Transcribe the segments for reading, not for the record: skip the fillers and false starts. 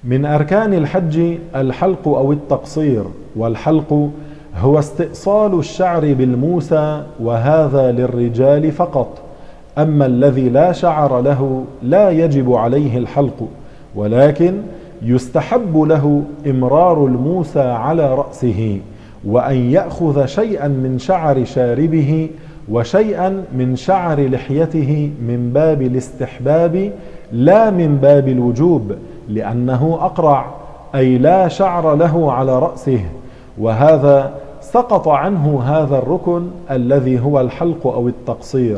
من أركان الحج الحلق أو التقصير، والحلق هو استئصال الشعر بالموسى، وهذا للرجال فقط. أما الذي لا شعر له لا يجب عليه الحلق، ولكن يستحب له إمرار الموسى على رأسه، وأن يأخذ شيئا من شعر شاربه وشيئا من شعر لحيته من باب الاستحباب لا من باب الوجوب، لأنه أقرع أي لا شعر له على رأسه، وهذا سقط عنه هذا الركن الذي هو الحلق أو التقصير.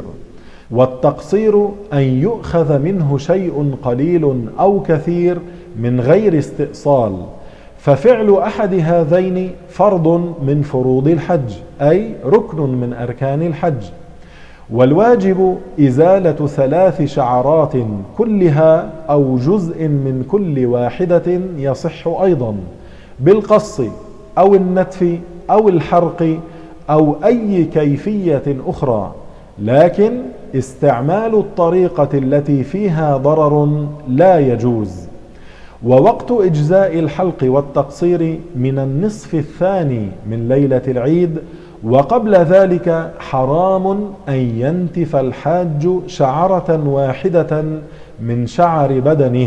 والتقصير أن يؤخذ منه شيء قليل أو كثير من غير استئصال، ففعل أحد هذين فرض من فروض الحج، أي ركن من أركان الحج. والواجب إزالة 3 شعرات كلها أو جزء من كل واحدة يصح أيضا بالقص أو النتف أو الحرق أو أي كيفية أخرى، لكن استعمال الطريقة التي فيها ضرر لا يجوز. ووقت إجزاء الحلق والتقصير من النصف الثاني من ليلة العيد، وقبل ذلك حرام أن ينتف الحاج شعرة واحدة من شعر بدنه.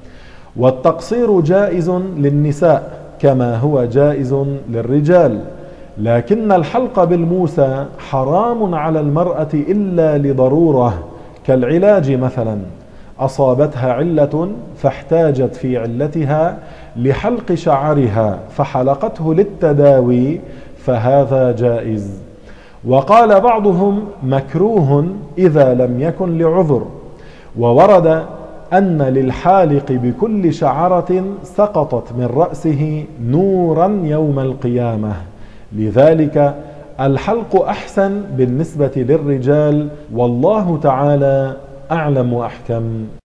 والتقصير جائز للنساء كما هو جائز للرجال، لكن الحلق بالموسى حرام على المرأة إلا لضرورة، كالعلاج مثلا، أصابتها علة فاحتاجت في علتها لحلق شعرها فحلقته للتداوي، فهذا جائز. وقال بعضهم مكروه إذا لم يكن لعذر. وورد أن للحالق بكل شعرة سقطت من رأسه نورا يوم القيامة، لذلك الحلق أحسن بالنسبة للرجال، والله تعالى أعلم وأحكم.